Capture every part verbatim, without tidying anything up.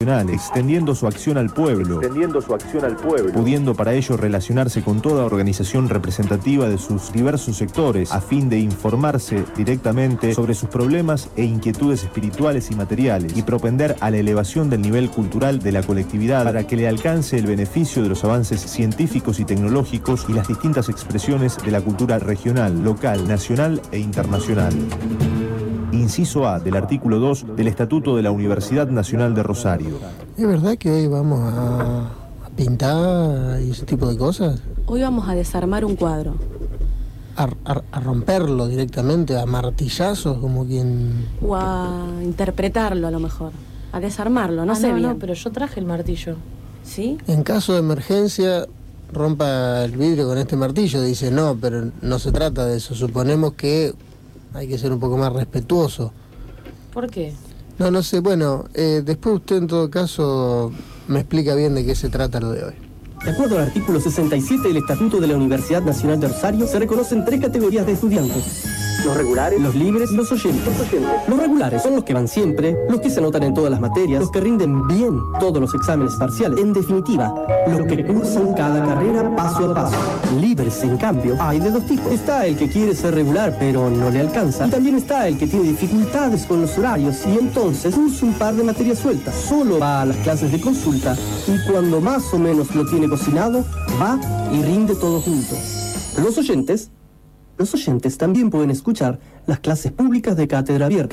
nacionales, extendiendo su acción al pueblo, extendiendo su acción al pueblo, pudiendo para ello relacionarse con toda organización representativa de sus diversos sectores, a fin de informarse directamente sobre sus problemas e inquietudes espirituales y materiales, y propender a la elevación del nivel cultural de la colectividad para que le alcance el beneficio de los avances científicos y tecnológicos y las distintas expresiones de la cultura regional, local, nacional e internacional. Inciso A del artículo dos del Estatuto de la Universidad Nacional de Rosario. ¿Es verdad que hoy vamos a, a pintar y ese tipo de cosas? Hoy vamos a desarmar un cuadro. A, a, a romperlo directamente, a martillazos, como quien... O a interpretarlo a lo mejor. A desarmarlo, no ah, sé no, bien. No, pero yo traje el martillo. ¿Sí? En caso de emergencia, rompa el vidrio con este martillo. Dice, no, pero no se trata de eso. Suponemos que hay que ser un poco más respetuoso. ¿Por qué? No, no sé. Bueno, eh, después usted en todo caso me explica bien de qué se trata lo de hoy. De acuerdo al artículo sesenta y siete del Estatuto de la Universidad Nacional de Rosario, se reconocen tres categorías de estudiantes: los regulares, los libres y los oyentes. Los oyentes. Los regulares son los que van siempre, los que se anotan en todas las materias, los que rinden bien todos los exámenes parciales. En definitiva, los que cursan cada carrera paso a paso. Libres, en cambio, hay de dos tipos. Está el que quiere ser regular pero no le alcanza, y también está el que tiene dificultades con los horarios y entonces cursa un par de materias sueltas. Solo va a las clases de consulta y cuando más o menos lo tiene cocinado, va y rinde todo junto. Los oyentes Los oyentes también pueden escuchar las clases públicas de Cátedra Abierta.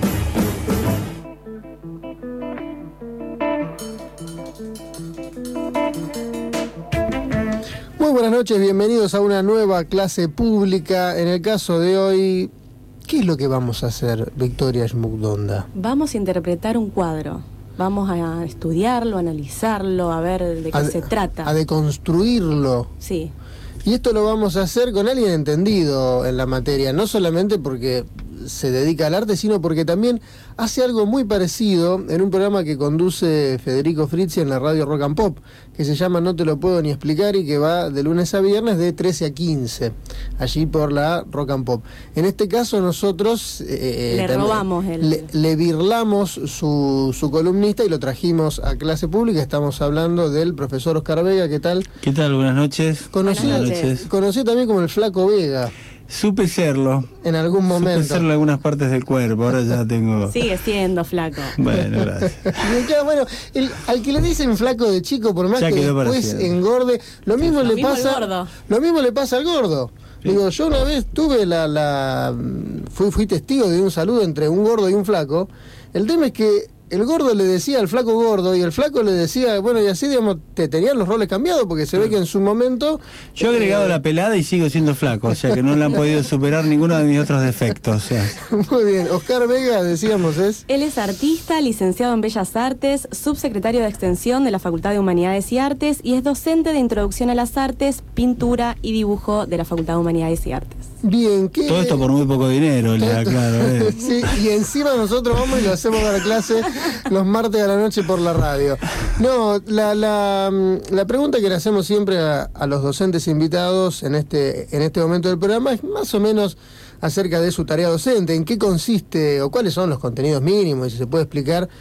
Muy buenas noches, bienvenidos a una nueva clase pública. En el caso de hoy, ¿qué es lo que vamos a hacer, Victoria Schmuckdonda? Vamos a interpretar un cuadro. Vamos a estudiarlo, a analizarlo, a ver de qué a, se trata. A deconstruirlo. Sí. Y esto lo vamos a hacer con alguien entendido en la materia, no solamente porque se dedica al arte, sino porque también hace algo muy parecido en un programa que conduce Federico Frizzi en la radio Rock and Pop, que se llama No te lo puedo ni explicar y que va de lunes a viernes de trece a quince, allí por la Rock and Pop. En este caso nosotros eh, le robamos el... le, le birlamos su, su columnista y lo trajimos a clase pública. Estamos hablando del profesor Oscar Vega. ¿Qué tal? ¿Qué tal? Buenas noches. Conocido, Buenas noches. Conocido también como el Flaco Vega. Supe serlo. En algún momento. Supe serlo en algunas partes del cuerpo, ahora ya tengo... Sigue siendo flaco. Bueno, gracias. Ya, bueno, el, al que le dicen flaco de chico, por más ya que después engorde, lo mismo lo le mismo pasa... el gordo. Lo mismo le pasa al gordo. Sí. Digo, yo una vez tuve la... la fui, fui testigo de un saludo entre un gordo y un flaco. El tema es que el gordo le decía al flaco gordo y el flaco le decía, bueno, y así, digamos, te tenían los roles cambiados, porque se ve que en su momento... Yo he agregado eh, la pelada y sigo siendo flaco, o sea que no le han podido superar ninguno de mis otros defectos. O sea. Muy bien, Oscar Vega, decíamos, es... Él es artista, licenciado en Bellas Artes, subsecretario de Extensión de la Facultad de Humanidades y Artes y es docente de Introducción a las Artes, Pintura y Dibujo de la Facultad de Humanidades y Artes. Bien, ¿qué? Todo esto por muy poco dinero, le aclaro. Eh. Sí, y encima nosotros vamos y lo hacemos dar clase los martes a la noche por la radio. No, la, la, la pregunta que le hacemos siempre a, a los docentes invitados en este, en este momento del programa es más o menos acerca de su tarea docente, en qué consiste o cuáles son los contenidos mínimos, y si se puede explicar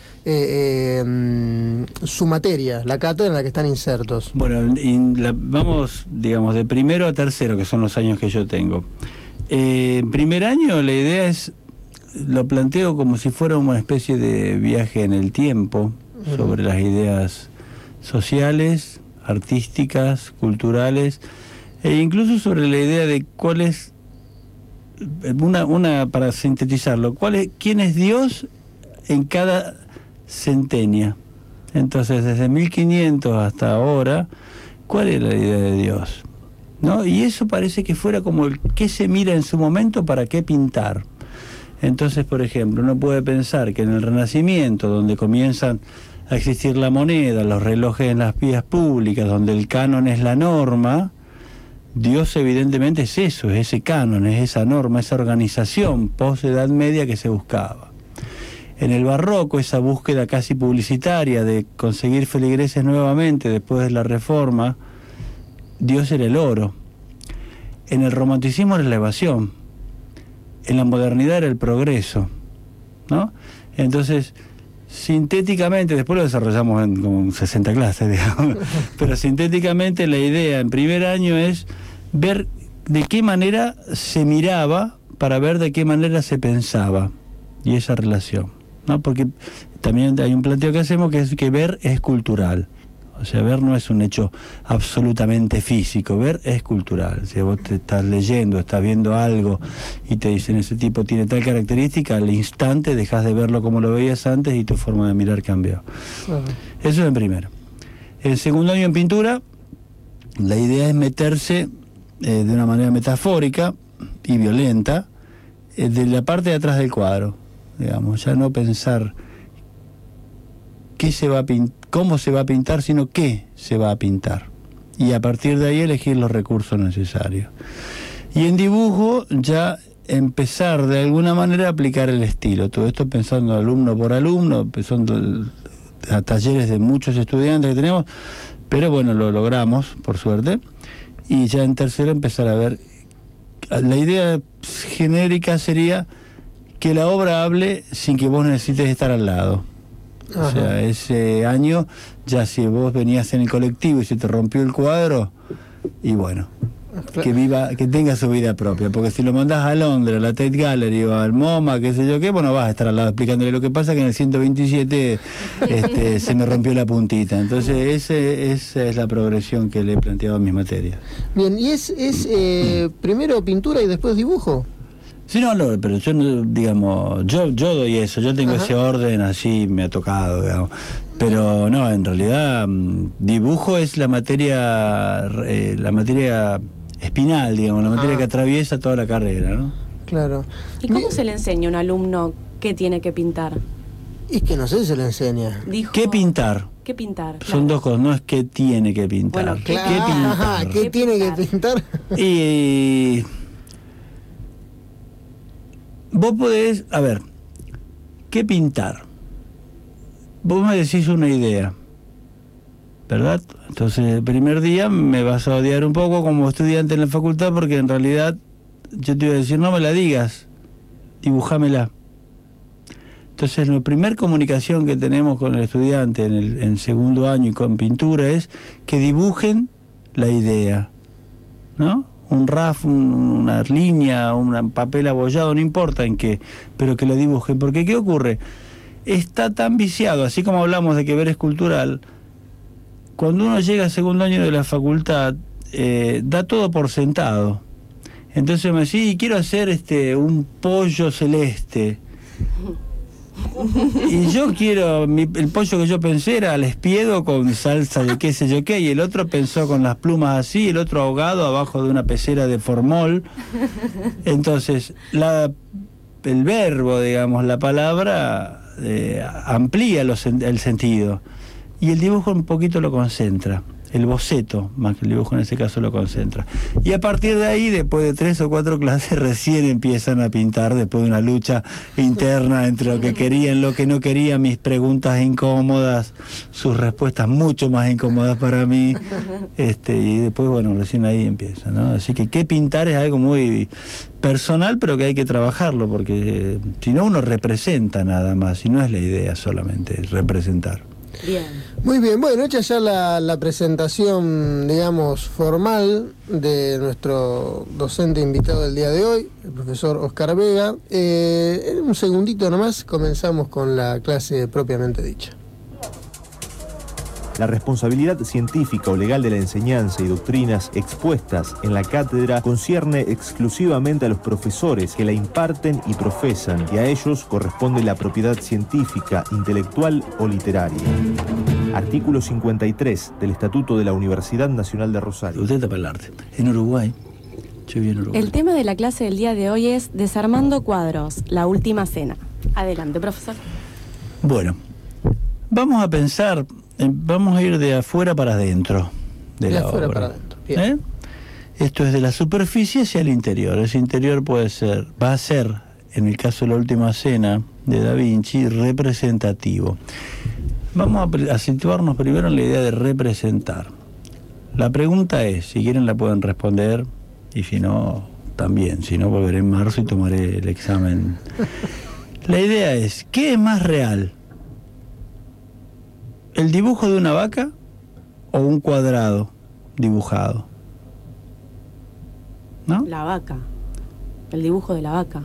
eh, eh, su materia, la cátedra en la que están insertos. Bueno, la, vamos, digamos, de primero a tercero, que son los años que yo tengo. Eh, en primer año la idea es, lo planteo como si fuera una especie de viaje en el tiempo, uh-huh, sobre las ideas sociales, artísticas, culturales, e incluso sobre la idea de cuál es, una, una para sintetizarlo, cuál es, quién es Dios en cada centenia. Entonces, desde mil quinientos hasta ahora, ¿cuál es la idea de Dios? ¿No? Y eso parece que fuera como el qué se mira en su momento para qué pintar. Entonces, por ejemplo, uno puede pensar que en el Renacimiento, donde comienzan a existir la moneda, los relojes en las vías públicas, donde el canon es la norma, Dios evidentemente es eso, es ese canon, es esa norma, esa organización post-Edad Media que se buscaba. En el Barroco, esa búsqueda casi publicitaria de conseguir feligreses nuevamente después de la Reforma, Dios era el oro. En el Romanticismo era la evasión. En la modernidad era el progreso, ¿no? Entonces, sintéticamente, después lo desarrollamos en como sesenta clases, digamos, pero sintéticamente la idea en primer año es ver de qué manera se miraba para ver de qué manera se pensaba, y esa relación, ¿no? Porque también hay un planteo que hacemos que es que ver es cultural. O sea, ver no es un hecho absolutamente físico, ver es cultural. Si vos te estás leyendo, estás viendo algo y te dicen ese tipo tiene tal característica, al instante dejas de verlo como lo veías antes y tu forma de mirar cambió. Uh-huh. Eso es en primero. El segundo año en pintura, la idea es meterse eh, de una manera metafórica y violenta eh, de la parte de atrás del cuadro, digamos, ya no pensar qué se va a pintar, cómo se va a pintar, sino qué se va a pintar. Y a partir de ahí elegir los recursos necesarios. Y en dibujo ya empezar de alguna manera a aplicar el estilo. Todo esto pensando alumno por alumno, pensando a talleres de muchos estudiantes que tenemos, pero bueno, lo logramos, por suerte. Y ya en tercero empezar a ver. La idea genérica sería que la obra hable sin que vos necesites estar al lado. Ajá. O sea, ese año, ya si vos venías en el colectivo y se te rompió el cuadro, y bueno, que viva, que tenga su vida propia, porque si lo mandás a Londres, a la Tate Gallery o al MoMA, qué sé yo qué, bueno, vas a estar al lado explicándole lo que pasa, que en el ciento veintisiete este, se me rompió la puntita. Entonces, ese, esa es la progresión que le he planteado a mis materias. Bien, ¿y es, es eh, primero pintura y después dibujo? Sí, no, no, pero yo, digamos, yo yo doy eso, yo tengo Ajá. ese orden, así me ha tocado, digamos. Pero no, en realidad, dibujo es la materia, eh, la materia espinal, digamos, la materia ah. que atraviesa toda la carrera, ¿no? Claro. ¿Y cómo se le enseña a un alumno qué tiene que pintar? Es que no sé si se le enseña. Dijo, ¿Qué pintar? ¿Qué pintar? Son claro. dos cosas, no es que tiene que pintar. Bueno, ¿qué, claro. ¿qué pintar? Ajá, ¿qué, ¿Qué tiene pintar? que pintar? Y... Vos podés, a ver, ¿qué pintar? Vos me decís una idea, ¿verdad? Entonces el primer día me vas a odiar un poco como estudiante en la facultad, porque en realidad yo te iba a decir, no me la digas, dibujámela. Entonces la primera comunicación que tenemos con el estudiante en el en segundo año y con pintura es que dibujen la idea, ¿no? Un raf, un, una línea, un papel abollado, no importa en qué, pero que lo dibujen. Porque ¿qué ocurre? Está tan viciado, así como hablamos de que ver es cultural, cuando uno llega al segundo año de la facultad, eh, da todo por sentado. Entonces me dice, sí, quiero hacer este un pollo celeste. Y yo quiero, mi, el pollo que yo pensé era al espiedo con salsa de qué sé yo qué, y el otro pensó con las plumas así, el otro ahogado abajo de una pecera de formol. Entonces, la, el verbo, digamos, la palabra eh, amplía los, el sentido, y el dibujo un poquito lo concentra. El boceto, más que el dibujo en ese caso, lo concentra. Y a partir de ahí, después de tres o cuatro clases, recién empiezan a pintar, después de una lucha interna entre lo que querían, lo que no querían, mis preguntas incómodas, sus respuestas mucho más incómodas para mí, este y después, bueno, recién ahí empieza, ¿no? Así que qué pintar es algo muy personal, pero que hay que trabajarlo, porque eh, si no, uno representa nada más, y no es la idea solamente, representar. Bien. Muy bien, bueno, hecha ya la, la presentación, digamos, formal de nuestro docente invitado del día de hoy, el profesor Oscar Vega, eh, en un segundito nomás comenzamos con la clase propiamente dicha. La responsabilidad científica o legal de la enseñanza y doctrinas expuestas en la cátedra concierne exclusivamente a los profesores que la imparten y profesan, y a ellos corresponde la propiedad científica, intelectual o literaria. Artículo cincuenta y tres del Estatuto de la Universidad Nacional de Rosario. Usted está para el arte. En Uruguay. Yo vi en Uruguay. El tema de la clase del día de hoy es Desarmando cuadros, la última cena. Adelante, profesor. Bueno, vamos a pensar... Vamos a ir de afuera para adentro de, de la afuera obra. Para adentro. Bien. ¿Eh? Esto es de la superficie hacia el interior. Ese interior puede ser, va a ser, en el caso de la última cena de Da Vinci, representativo. Vamos a, a situarnos primero en la idea de representar. La pregunta es, si quieren la pueden responder, y si no, también. Si no, volveré en marzo y tomaré el examen. La idea es, ¿qué es más real? ¿El dibujo de una vaca o un cuadrado dibujado? ¿No? La vaca. El dibujo de la vaca.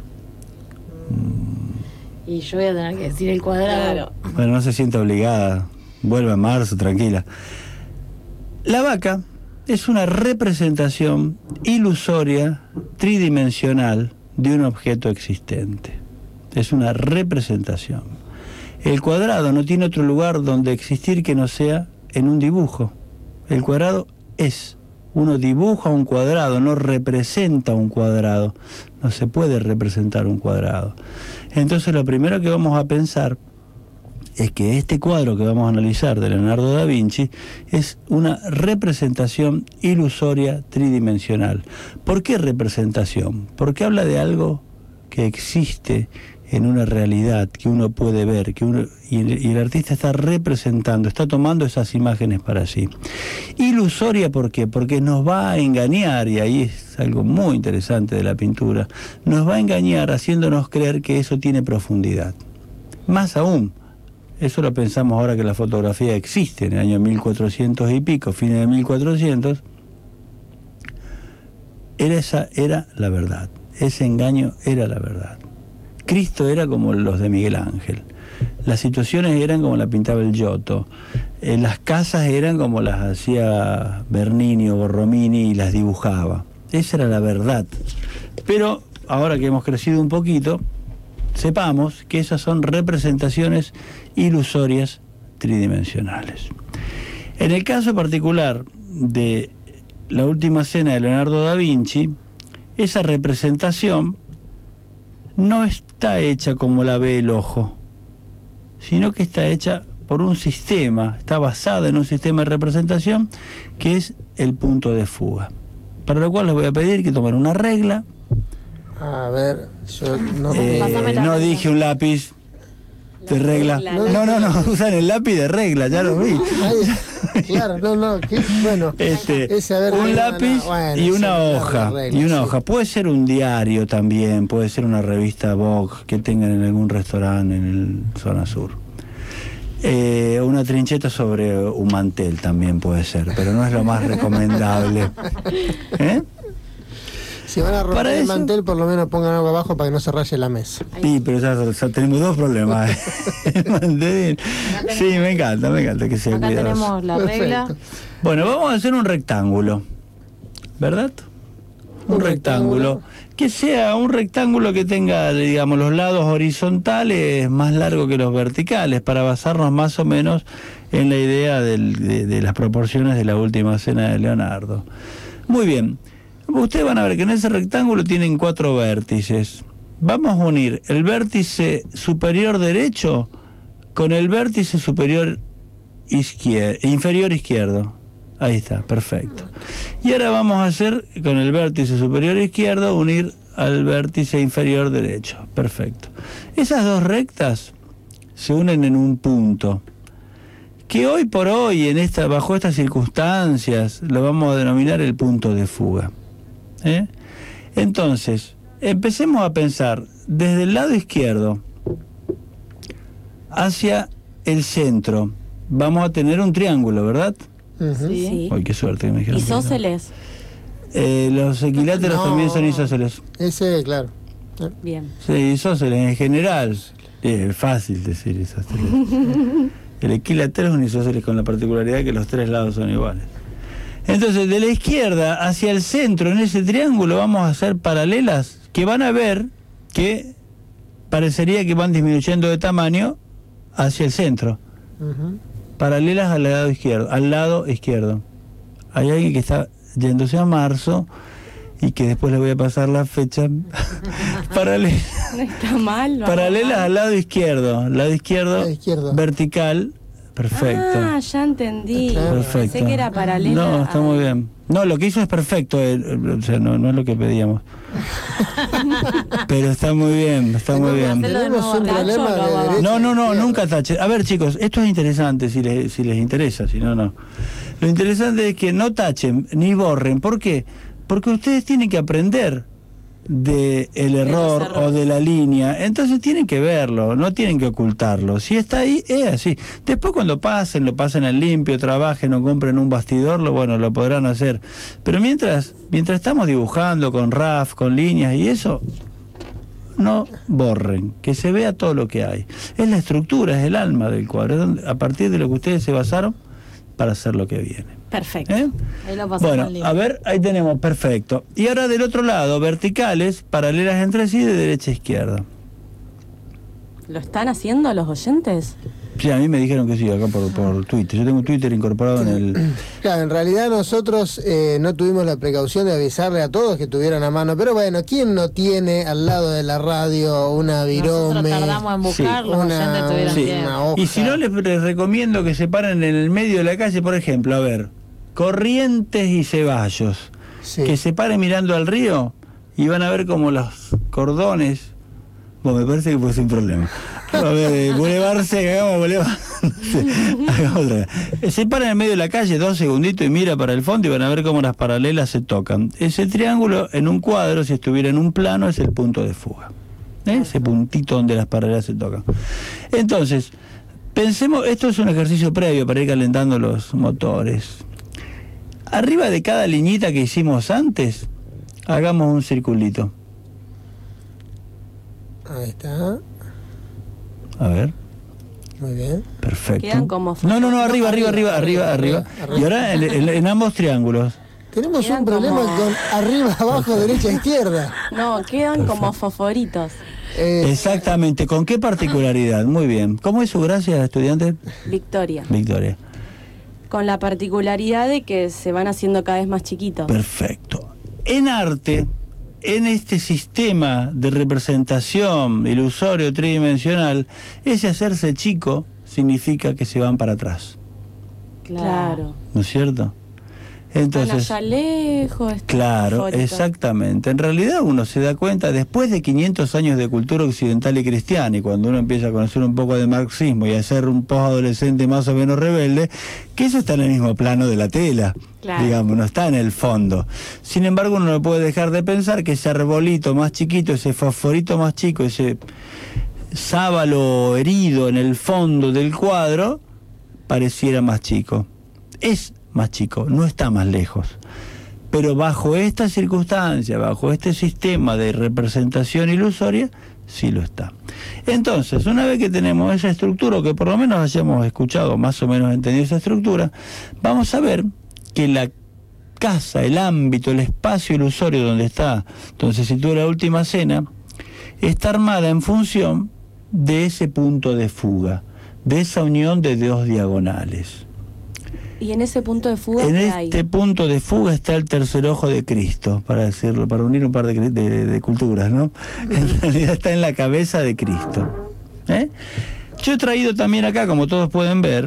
Y yo voy a tener que decir el cuadrado. Bueno, no se siente obligada. Vuelve a marzo, tranquila. La vaca es una representación ilusoria, tridimensional, de un objeto existente. Es una representación. El cuadrado no tiene otro lugar donde existir que no sea en un dibujo. El cuadrado es. Uno dibuja un cuadrado, no representa un cuadrado. No se puede representar un cuadrado. Entonces lo primero que vamos a pensar es que este cuadro que vamos a analizar de Leonardo da Vinci es una representación ilusoria tridimensional. ¿Por qué representación? Porque habla de algo que existe en una realidad, que uno puede ver, que uno, y, y el artista está representando, está tomando esas imágenes para sí. Ilusoria, ¿por qué? Porque nos va a engañar, y ahí es algo muy interesante de la pintura, nos va a engañar haciéndonos creer que eso tiene profundidad. Más aún, eso lo pensamos ahora que la fotografía existe, en el año mil cuatrocientos y pico, fines de mil cuatrocientos, era esa era la verdad, ese engaño era la verdad. Cristo era como los de Miguel Ángel, las situaciones eran como la pintaba el Giotto, eh, las casas eran como las hacía Bernini o Borromini y las dibujaba. Esa era la verdad. Pero ahora que hemos crecido un poquito, sepamos que esas son representaciones ilusorias tridimensionales. En el caso particular de La Última Cena de Leonardo da Vinci, esa representación no está hecha como la ve el ojo, sino que está hecha por un sistema, está basada en un sistema de representación que es el punto de fuga. Para lo cual les voy a pedir que tomen una regla. A ver, yo no... Eh, no dije un lápiz de regla. No, no, no, usan el lápiz de regla, ya lo vi. Ay, claro, no, no, ¿qué? Bueno, este, ese, a ver, un no, lápiz no, bueno, y una hoja, regla, y una sí. hoja. Puede ser un diario también, puede ser una revista Vogue que tengan en algún restaurante en el zona sur. Eh, una trincheta sobre un mantel también puede ser, pero no es lo más recomendable. ¿Eh? Si van a romper Para el eso- mantel, por lo menos pongan algo abajo para que no se raye la mesa. Sí, pero ya, ya tenemos dos problemas. El mantel. Sí, me encanta, me encanta que sea Acá cuidadoso. tenemos la regla. Perfecto. Bueno, vamos a hacer un rectángulo, ¿verdad? Un, Un rectángulo. rectángulo. Que sea un rectángulo que tenga, digamos, los lados horizontales más largos que los verticales, para basarnos más o menos en la idea del- de, de las proporciones de La Última Cena de Leonardo. Muy bien. Ustedes van a ver que en ese rectángulo tienen cuatro vértices. Vamos a unir el vértice superior derecho con el vértice superior izquier- inferior izquierdo. Ahí está, perfecto. Y ahora vamos a hacer con el vértice superior izquierdo unir al vértice inferior derecho. Perfecto. Esas dos rectas se unen en un punto que hoy por hoy, en esta, bajo estas circunstancias, lo vamos a denominar el punto de fuga. ¿Eh? Entonces, empecemos a pensar desde el lado izquierdo hacia el centro. Vamos a tener un triángulo, ¿verdad? Ujú. Sí. Sí. Ay, qué suerte que me dijeron. que no. Isósceles. Eh, los equiláteros No. también son isósceles. Ese, claro. Bien. Sí, isósceles en general. Eh, Es fácil decir isósceles. El equilátero es un isósceles con la particularidad que los tres lados son iguales. Entonces, de la izquierda hacia el centro, en ese triángulo, vamos a hacer paralelas que van a ver que parecería que van disminuyendo de tamaño hacia el centro. Ujú. Paralelas al lado izquierdo. Al lado izquierdo. Hay alguien que está yéndose a marzo y que después le voy a pasar la fecha. Parale- No está mal. vamos paralelas mal. al lado izquierdo. Lado izquierdo, Lado izquierdo. vertical. Perfecto. Ah, ya entendí. Claro. Perfecto. Pensé que era paralela. No, está a- muy bien. No, lo que hizo es perfecto, eh, o sea, no, no es lo que pedíamos. Pero está muy bien, está muy bien. Hacerlo de Tenemos nuevo un a Nacho, problema lo de hago abajo. derecha. No, no, no, izquierda. nunca tache. A ver, chicos, esto es interesante si les, si les interesa, si no, no. Lo interesante es que no tachen ni borren. ¿Por qué? Porque ustedes tienen que aprender de el error o de la línea, entonces tienen que verlo, no tienen que ocultarlo. Si está ahí, es así. Después cuando pasen, lo pasen al limpio, trabajen o compren un bastidor, lo, bueno, lo podrán hacer. Pero mientras, mientras estamos dibujando con R A F, con líneas y eso, no borren, que se vea todo lo que hay. Es la estructura, es el alma del cuadro, es donde, a partir de lo que ustedes se basaron para hacer lo que viene. Perfecto. ¿Eh? Ahí lo pasamos Bueno, al libro. a ver, ahí tenemos, perfecto. Y ahora del otro lado, verticales, paralelas entre sí, de derecha a izquierda. ¿Lo están haciendo los oyentes? Sí, a mí me dijeron que sí, acá por, por Twitter. Yo tengo un Twitter incorporado en el... Claro, en realidad nosotros eh, no tuvimos la precaución de avisarle a todos que tuvieran a mano, pero bueno, ¿quién no tiene al lado de la radio una virome? Nosotros tardamos en buscar, Sí. los Una- oyentes tuvieron Sí. tiempo. Una hoja. Y si no, les, les recomiendo que se paren en el medio de la calle, por ejemplo, a ver, Corrientes y Ceballos. Sí. Que se paren mirando al río y van a ver como los cordones... Bueno, me parece que puede ser un problema. A ver, eh, Boulevard Sega, hagamos Boulevard. Hagamos otra vez. Se paran en medio de la calle dos segunditos y mira para el fondo y van a ver cómo las paralelas se tocan. Ese triángulo en un cuadro, si estuviera en un plano, es el punto de fuga. ¿Eh? Ese puntito donde las paralelas se tocan. Entonces, pensemos, esto es un ejercicio previo para ir calentando los motores. Arriba de cada liñita que hicimos antes, hagamos un circulito. Ahí está, A ver. muy bien. Perfecto. Quedan como No, no, no, arriba, arriba, arriba, arriba, arriba. arriba. Y ahora en, en- en ambos triángulos. Tenemos Quedan un problema como- con arriba, abajo, derecha, izquierda. No, quedan como fosforitos. Eh, Exactamente. ¿Con qué particularidad? Muy bien. ¿Cómo es su gracia, estudiante? Victoria. Victoria. Con la particularidad de que se van haciendo cada vez más chiquitos. Perfecto. En arte, en este sistema de representación ilusorio tridimensional, ese hacerse chico significa que se van para atrás. Claro. ¿No es cierto? Están Entonces, allá lejos. estos claro, fosforitos. exactamente. En realidad uno se da cuenta, después de quinientos años de cultura occidental y cristiana, y cuando uno empieza a conocer un poco de marxismo y a ser un post-adolescente más o menos rebelde, que eso está en el mismo plano de la tela, Claro. digamos, no está en el fondo. Sin embargo, uno no puede dejar de pensar que ese arbolito más chiquito, ese fosforito más chico, ese sábalo herido en el fondo del cuadro, pareciera más chico. Es más chico, no está más lejos. Pero bajo esta circunstancia, bajo este sistema de representación ilusoria, sí lo está. Entonces, una vez que tenemos esa estructura, o que por lo menos hayamos escuchado, más o menos entendido esa estructura, vamos a ver que la casa, el ámbito, el espacio ilusorio donde está, donde se sitúa la última cena, está armada en función de ese punto de fuga, de esa unión de dos diagonales. Y en ese punto de fuga, En ¿qué este hay? punto de fuga está el tercer ojo de Cristo, para decirlo, para unir un par de, de, de culturas, ¿no? En realidad está en la cabeza de Cristo. ¿Eh? Yo he traído también acá, como todos pueden ver,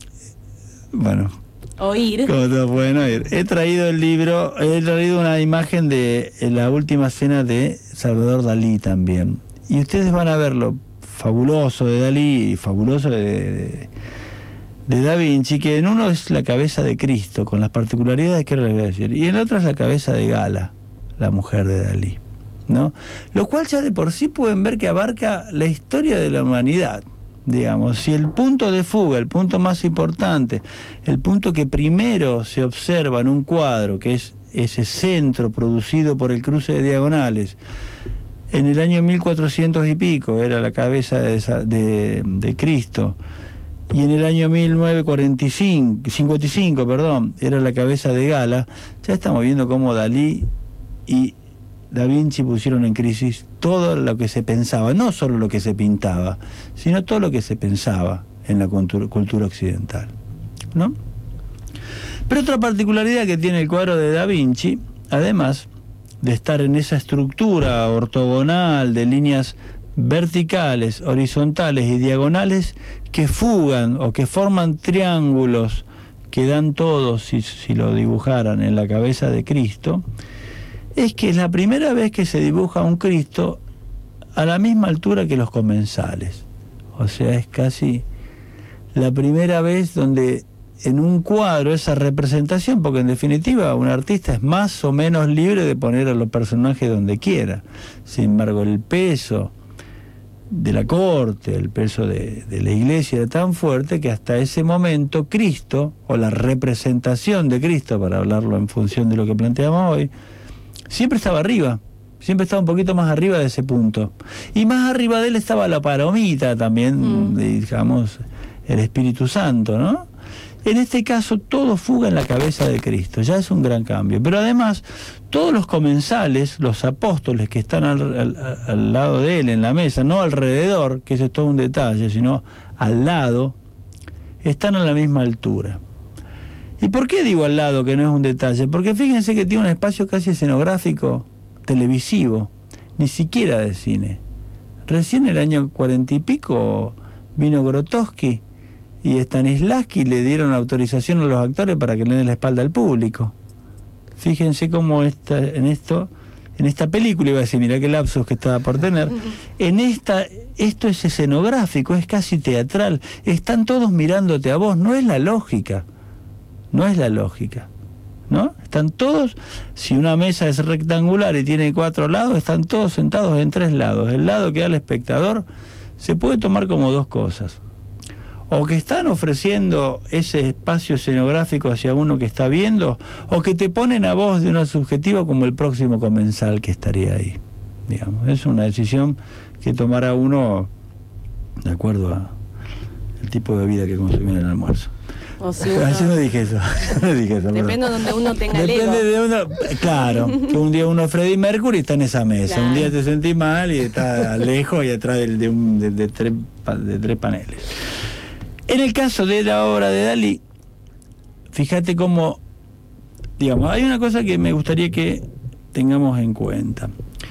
bueno, Oír. como todos pueden oír, he traído el libro, he traído una imagen de la última cena de Salvador Dalí también. Y ustedes van a ver lo fabuloso de Dalí y fabuloso de... de de Da Vinci, que en uno es la cabeza de Cristo, con las particularidades que ahora les voy a decir, y en otro es la cabeza de Gala, la mujer de Dalí, ¿no? Lo cual ya de por sí pueden ver que abarca la historia de la humanidad, digamos. Si el punto de fuga, el punto más importante, el punto que primero se observa en un cuadro, que es ese centro producido por el cruce de diagonales, en el año mil cuatrocientos y pico, era la cabeza de, de, de Cristo, y en el año mil novecientos cuarenta y cinco, cincuenta y cinco, perdón, era la cabeza de Gala, ya estamos viendo cómo Dalí y Da Vinci pusieron en crisis todo lo que se pensaba, no solo lo que se pintaba, sino todo lo que se pensaba en la cultura, cultura occidental, ¿no? Pero otra particularidad que tiene el cuadro de Da Vinci, además de estar en esa estructura ortogonal de líneas verticales, horizontales y diagonales que fugan o que forman triángulos que dan todos, si, si lo dibujaran en la cabeza de Cristo, es que es la primera vez que se dibuja un Cristo a la misma altura que los comensales. O sea, es casi la primera vez donde en un cuadro esa representación, porque en definitiva un artista es más o menos libre de poner a los personajes donde quiera. Sin embargo, el peso de la corte, el peso de, de la iglesia era tan fuerte que hasta ese momento Cristo, o la representación de Cristo, para hablarlo en función de lo que planteamos hoy, siempre estaba arriba, siempre estaba un poquito más arriba de ese punto. Y más arriba de él estaba la palomita también, mm. digamos, el Espíritu Santo, ¿no? En este caso todo fuga en la cabeza de Cristo, ya es un gran cambio. Pero además, todos los comensales, los apóstoles que están al, al, al lado de él en la mesa, no alrededor, que eso es todo un detalle, sino al lado, están a la misma altura. ¿Y por qué digo al lado que no es un detalle? Porque fíjense que tiene un espacio casi escenográfico, televisivo, ni siquiera de cine. Recién en el año cuarenta y pico vino Grotowski y Stanislavski le dieron autorización a los actores para que le den la espalda al público. Fíjense cómo esta, en esto, en esta película, iba a decir, mirá qué lapsus que estaba por tener, en esta, esto es escenográfico, es casi teatral, están todos mirándote a vos, no es la lógica, no es la lógica, ¿no? Están todos, si una mesa es rectangular y tiene cuatro lados, están todos sentados en tres lados. El lado que da al espectador se puede tomar como dos cosas. O que están ofreciendo ese espacio escenográfico hacia uno que está viendo, o que te ponen a vos de una subjetiva como el próximo comensal que estaría ahí. Digamos, es una decisión que tomará uno de acuerdo a el tipo de vida que consumió en el almuerzo. O si uno... Yo no dije eso. No dije eso. Depende de donde uno tenga el ego. Depende de uno. Claro, que un día uno es Freddie Mercury y está en esa mesa. Claro. Un día te sentís mal y está lejos y atrás de, de, un, de, de, tres, de tres paneles. En el caso de la obra de Dalí, fíjate cómo, digamos, hay una cosa que me gustaría que tengamos en cuenta.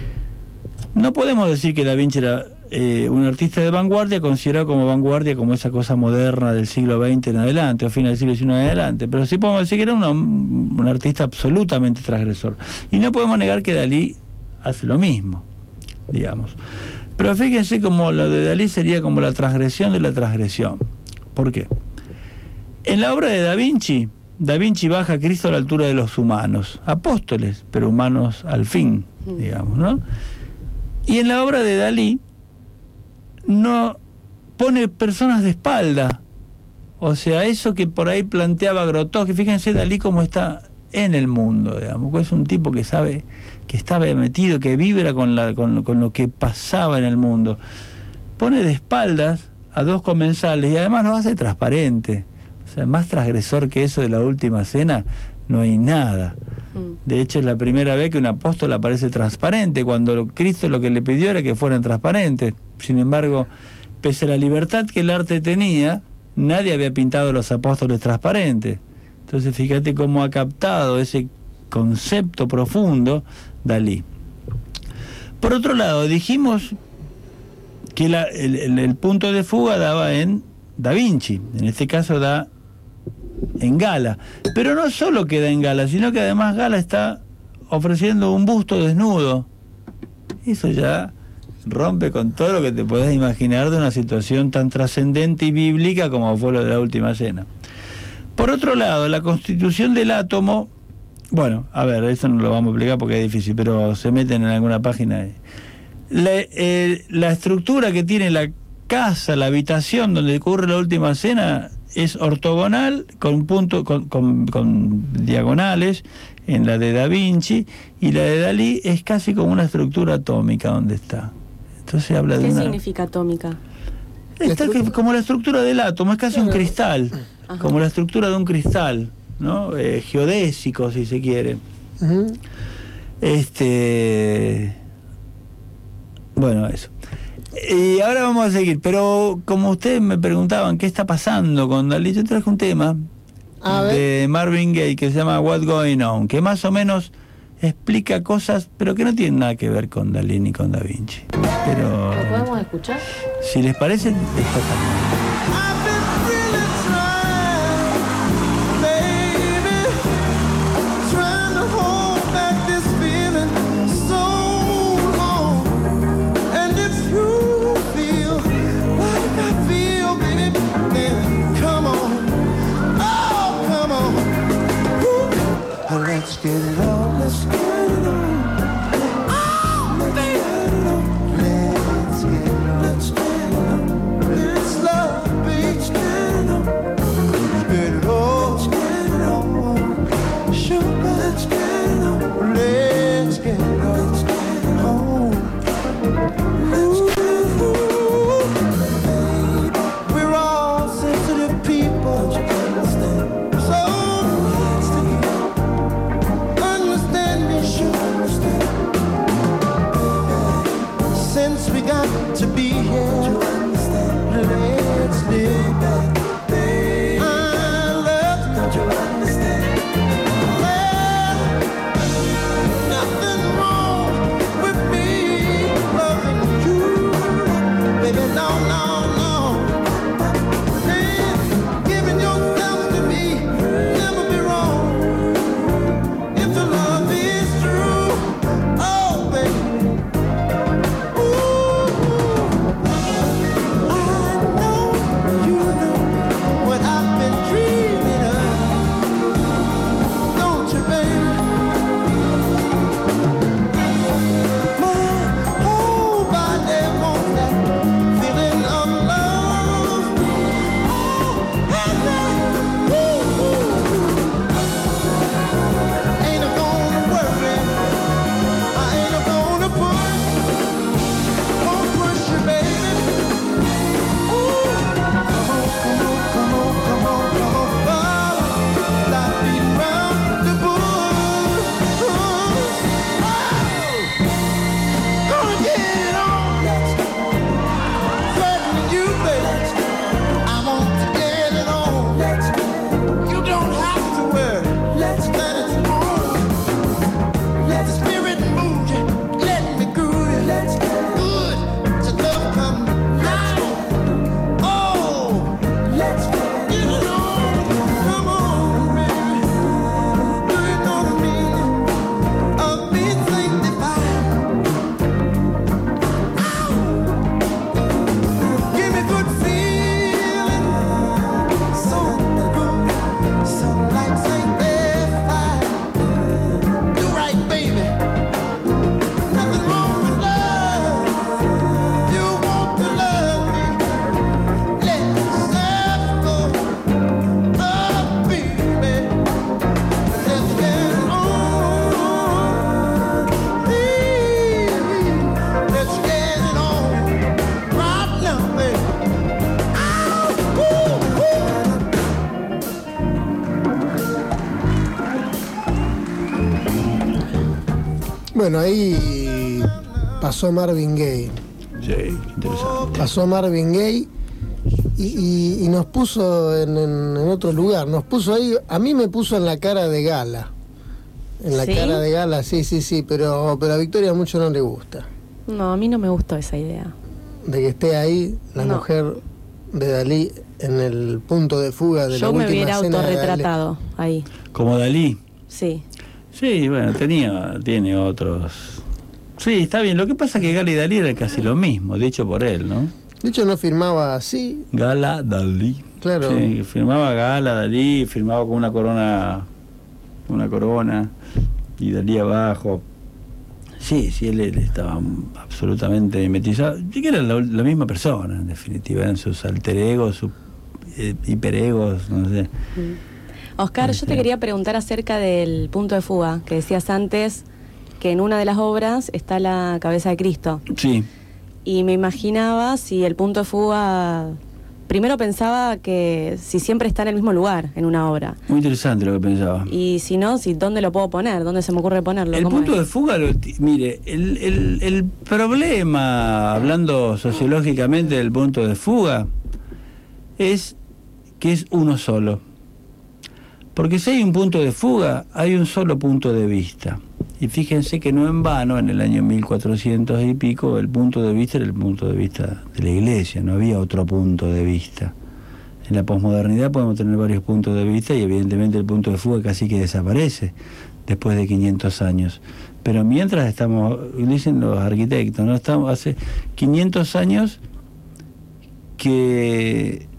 No podemos decir que Da Vinci era eh, un artista de vanguardia, considerado como vanguardia como esa cosa moderna del siglo veinte en adelante, o fines del siglo diecinueve en adelante, pero sí podemos decir que era una, un artista absolutamente transgresor. Y no podemos negar que Dalí hace lo mismo, digamos. Pero fíjense como lo de Dalí sería como la transgresión de la transgresión. ¿Por qué? En la obra de Da Vinci, Da Vinci baja a Cristo a la altura de los humanos, apóstoles, pero humanos al fin, digamos, ¿no? Y en la obra de Dalí, no pone personas de espalda, o sea, eso que por ahí planteaba Grotowski, fíjense Dalí cómo está en el mundo, digamos, es un tipo que sabe, que estaba metido, que vibra con, la, con, con lo que pasaba en el mundo, pone de espaldas a dos comensales y además lo hace transparente. O sea, más transgresor que eso de la última cena no hay nada. De hecho, es la primera vez que un apóstol aparece transparente, cuando Cristo lo que le pidió era que fueran transparentes. Sin embargo, pese a la libertad que el arte tenía, nadie había pintado a los apóstoles transparentes. Entonces, fíjate cómo ha captado ese concepto profundo Dalí. Por otro lado, dijimos que la, el, el, el punto de fuga daba en Da Vinci, en este caso da en Gala, pero no solo queda en Gala, sino que además Gala está ofreciendo un busto desnudo. Eso ya rompe con todo lo que te podés imaginar de una situación tan trascendente y bíblica como fue lo de la última cena. Por otro lado, la constitución del átomo, bueno, a ver, eso no lo vamos a explicar porque es difícil, pero se meten en alguna página ahí. La, eh, la estructura que tiene la casa, la habitación donde ocurre la última cena es ortogonal con punto, con, con, con diagonales en la de Da Vinci, y la de Dalí es casi como una estructura atómica donde está. Entonces habla de ¿Qué una... significa atómica? Está que, como la estructura del átomo, es casi un cristal. Ajá. Como la estructura de un cristal, ¿no? Eh, geodésico, si se quiere. Uh-huh. Este... Bueno, eso. Y ahora vamos a seguir, pero como ustedes me preguntaban qué está pasando con Dalí, yo traje un tema de Marvin Gaye que se llama What's Going On, que más o menos explica cosas, pero que no tienen nada que ver con Dalí ni con Da Vinci. Pero, ¿lo podemos escuchar? Si les parece, está también. Come on, oh! Let's get it on, let's get it on. Oh, baby. Let's get it on, let's get it on. It's love, baby. Let's get it on. Let's get it on, let's get it on. Sugar, let's get it on. Let's get it on, let's get it on. Let's get it on. We're all sensitive people. So understand me, should understand. Since we got to be here, let's live. I love, don't you understand? Well, nothing wrong with me loving you, baby. No, no, no. Man, giving yourself to me, never be wrong. If the love is true, oh baby. Ooh, I know you know what I've been dreaming of, don't you, baby? My whole body wants that feeling of love. Oh, and that, ooh, ooh. Ain't a gonna worry, I ain't a gonna push, won't push you, baby. Ooh, come on, come on, come on, come on, come on, follow. Stop beating round the bush. Oh, gonna get it on. Threatening you, baby. I want to get it on. You don't have to worry. Let's let it on. Let the spirit move you. Let me groove you. Let's good to love come now. Oh, let's get it on. Come on, baby. Do you know the meaning of being sanctified? Give me good feeling, so good, so like sanctified. Do right, baby. Nothing wrong with love. You want to love me? Let yourself go, oh baby. Let's get it on. Please, let's get it on right now, baby. Ow, ooh, ooh. Bueno, ahí pasó Marvin Gaye. Sí, interesante. Pasó Marvin Gaye y, y- y nos puso en, en- en otro lugar. Nos puso ahí, a mí me puso en la cara de Gala. En la ¿Sí? cara de Gala, sí, sí, sí, pero, pero a Victoria mucho no le gusta. No, a mí no me gustó esa idea. De que esté ahí la No. mujer de Dalí en el punto de fuga de la Yo me última hubiera cena de Dalí. autorretratado ahí. Como Dalí. Sí. Sí, bueno, tenía, tiene otros. Sí, está bien. Lo que pasa es que Gala y Dalí era casi lo mismo, dicho por él, ¿no? De hecho no firmaba así, Gala, Dalí. claro. Sí, firmaba Gala, Dalí, firmaba con una corona, una corona, y Dalí abajo. Sí, sí, él, él estaba absolutamente mimetizado. Sí que era la, la misma persona, en definitiva, eran sus alter egos, sus eh, hiperegos, no sé. Oscar, yo te quería preguntar acerca del punto de fuga, que decías antes que en una de las obras está la cabeza de Cristo. Sí. Y me imaginaba si el punto de fuga... Primero pensaba que si siempre está en el mismo lugar en una obra. Muy interesante lo que pensaba. Y si no, si dónde lo puedo poner, dónde se me ocurre ponerlo. El ¿Cómo punto es? de fuga, lo ti- mire, el, el, el problema, hablando sociológicamente del punto de fuga, es que es uno solo. Porque si hay un punto de fuga, hay un solo punto de vista. Y fíjense que no en vano, en el año mil cuatrocientos y pico, el punto de vista era el punto de vista de la Iglesia, no había otro punto de vista. En la posmodernidad podemos tener varios puntos de vista y evidentemente el punto de fuga casi que desaparece después de quinientos años. Pero mientras estamos, dicen los arquitectos, ¿no? Estamos hace quinientos años que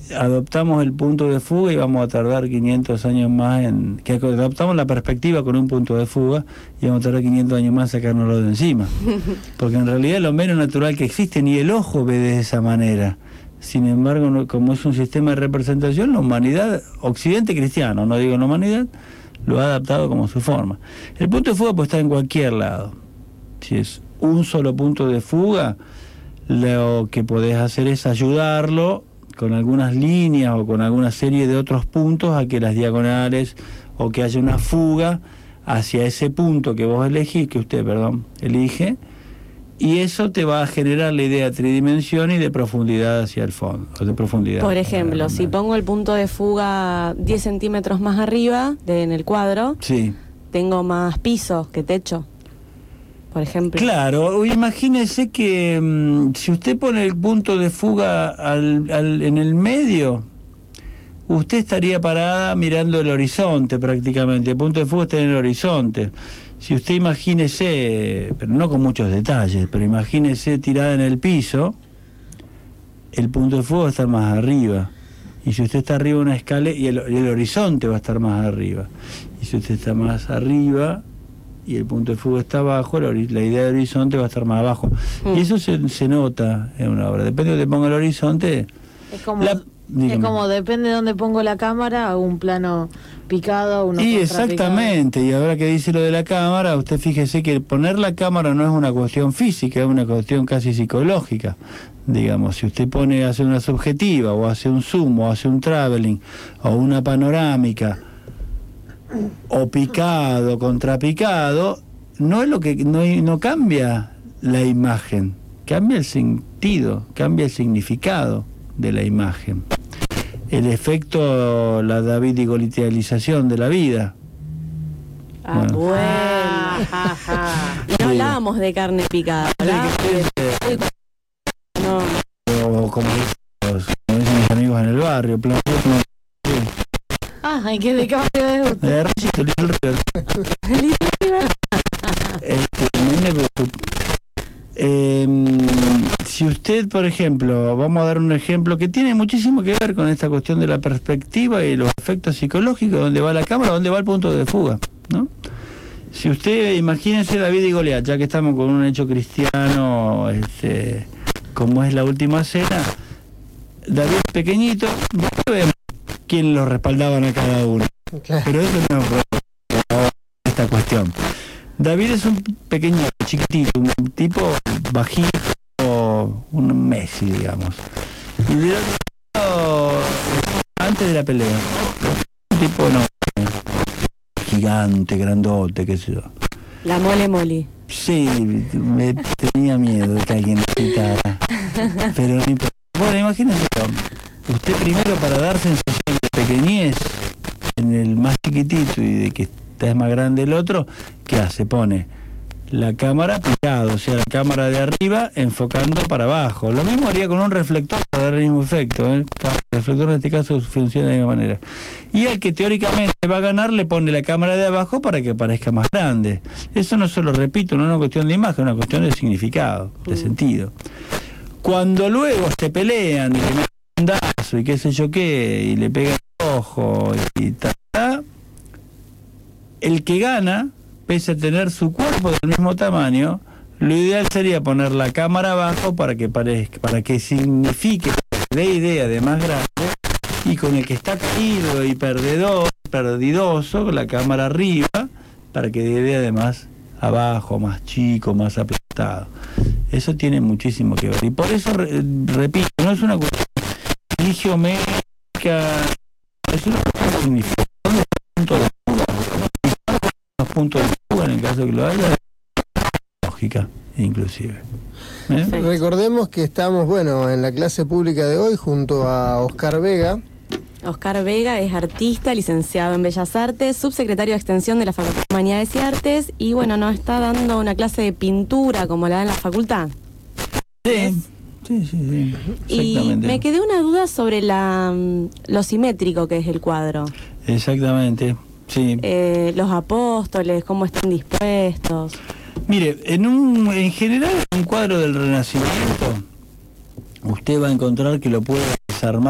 adoptamos el punto de fuga y vamos a tardar quinientos años más en... que adoptamos la perspectiva con un punto de fuga y vamos a tardar quinientos años más en sacárnoslo de encima. Porque en realidad es lo menos natural que existe, ni el ojo ve de esa manera. Sin embargo, no, como es un sistema de representación, la humanidad, occidente cristiano, no digo la humanidad, lo ha adaptado como su forma. El punto de fuga puede estar en cualquier lado. Si es un solo punto de fuga, lo que podés hacer es ayudarlo con algunas líneas o con alguna serie de otros puntos a que las diagonales o que haya una fuga hacia ese punto que vos elegís, que usted, perdón, elige, y eso te va a generar la idea de tridimensión y de profundidad hacia el fondo, de profundidad. Por ejemplo, si pongo el punto de fuga diez centímetros más arriba de, en el cuadro, sí, tengo más piso que techo, por ejemplo. Claro, imagínese que um, si usted pone el punto de fuga al, al, en el medio, usted estaría parada mirando el horizonte prácticamente. El punto de fuga está en el horizonte. Si usted imagínese, pero no con muchos detalles, pero imagínese tirada en el piso, el punto de fuga va a estar más arriba. Y si usted está arriba de una escalera, y el, el horizonte va a estar más arriba. Y si usted está más arriba y el punto de fuga está abajo, la, la idea del horizonte va a estar más abajo. Mm. Y eso se, se nota en una obra. Depende de donde ponga el horizonte. Es como, la, es como depende de dónde pongo la cámara, hago un plano picado, uno y exactamente, y ahora que dice lo de la cámara, usted fíjese que poner la cámara no es una cuestión física, es una cuestión casi psicológica. Digamos, si usted pone, hace una subjetiva, o hace un zoom, o hace un traveling, o una panorámica, o picado, contrapicado, no es lo que no, no cambia la imagen, cambia el sentido, cambia el significado de la imagen. El efecto, la davidigolitialización de la vida. Ah, bueno. bueno. No hablábamos de carne picada, hablábamos de... No. O como dicen, como dicen mis amigos en el barrio, plan... Ah, ¿y qué de qué barrio es usted? De Rayito, Little River. este, eh, si usted, por ejemplo, vamos a dar un ejemplo que tiene muchísimo que ver con esta cuestión de la perspectiva y los efectos psicológicos, dónde va la cámara, dónde va el punto de fuga, ¿no? Si usted, imagínense David y Goliat, ya que estamos con un hecho cristiano, este, como es la última cena, David pequeñito, vemos quién lo respaldaban a cada uno. Claro. Pero eso no es esta cuestión. David es un pequeño, chiquitito, un tipo bajito, un Messi, digamos. Y de otro lado, antes de la pelea, un tipo no, gigante, grandote, qué sé yo. La mole moli. Sí, me tenía miedo de que alguien gritara. Pero ni por... Bueno, imagínense, usted primero, para dar sensación de pequeñez en el más chiquitito y de que está más grande el otro, ¿qué hace? Pone la cámara picado, o sea, la cámara de arriba enfocando para abajo. Lo mismo haría con un reflector para dar el mismo efecto, ¿eh? El reflector en este caso funciona de la misma manera. Y al que teóricamente va a ganar le pone la cámara de abajo para que parezca más grande. Eso no solo, repito, no es una cuestión de imagen, es una cuestión de significado, de sentido. Cuando luego se pelean y le meten un dazo y qué sé yo qué, y le pegan el ojo y tal, el que gana, pese a tener su cuerpo del mismo tamaño, lo ideal sería poner la cámara abajo para que parezca, para que signifique, dé idea de más grande, y con el que está caído y perdedor, perdidoso, la cámara arriba, para que dé idea de más abajo, más chico, más aplastado. Eso tiene muchísimo que ver. Y por eso, re, repito, no es una cuestión geométrica, es una cuestión de significado. ¿Dónde está el punto de fuga? Los puntos de fuga, en el caso que lo haya, lógica, inclusive. ¿Eh? Recordemos que estamos, bueno, en la clase pública de hoy junto a Oscar Vega. Oscar Vega es artista, licenciado en Bellas Artes, subsecretario de Extensión de la Facultad de Humanidades y Artes, y bueno, nos está dando una clase de pintura como la da en la facultad. Sí, sí, sí, sí. Y me quedé una duda sobre la, lo simétrico que es el cuadro. Exactamente, sí. Eh, los apóstoles, cómo están dispuestos. Mire, en un en general un cuadro del Renacimiento, usted va a encontrar que lo puede desarmar.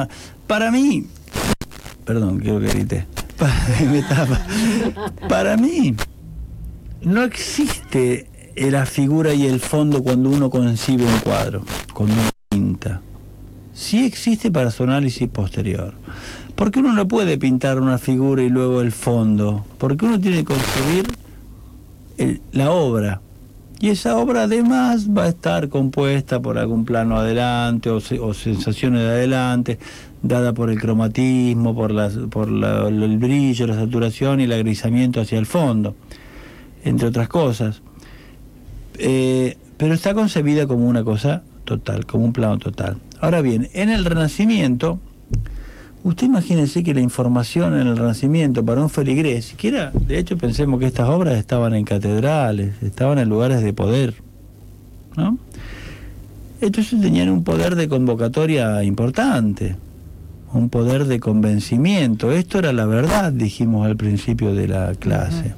Para mí, perdón, quiero que grite. Para, me tapa. Para mí, no existe la figura y el fondo cuando uno concibe un cuadro, cuando uno pinta. Sí existe para su análisis posterior. Porque uno no puede pintar una figura y luego el fondo. Porque uno tiene que construir el, la obra. Y esa obra además va a estar compuesta por algún plano adelante o, se, o sensaciones de adelante, dada por el cromatismo, por, las, por la, el brillo, la saturación y el agrisamiento hacia el fondo, entre otras cosas. Eh, pero está concebida como una cosa total, como un plano total. Ahora bien, en el Renacimiento, usted imagínese que la información en el Renacimiento para un feligrés, siquiera, de hecho pensemos que estas obras estaban en catedrales, estaban en lugares de poder, ¿no? Entonces tenían un poder de convocatoria importante, un poder de convencimiento. Esto era la verdad, dijimos al principio de la clase.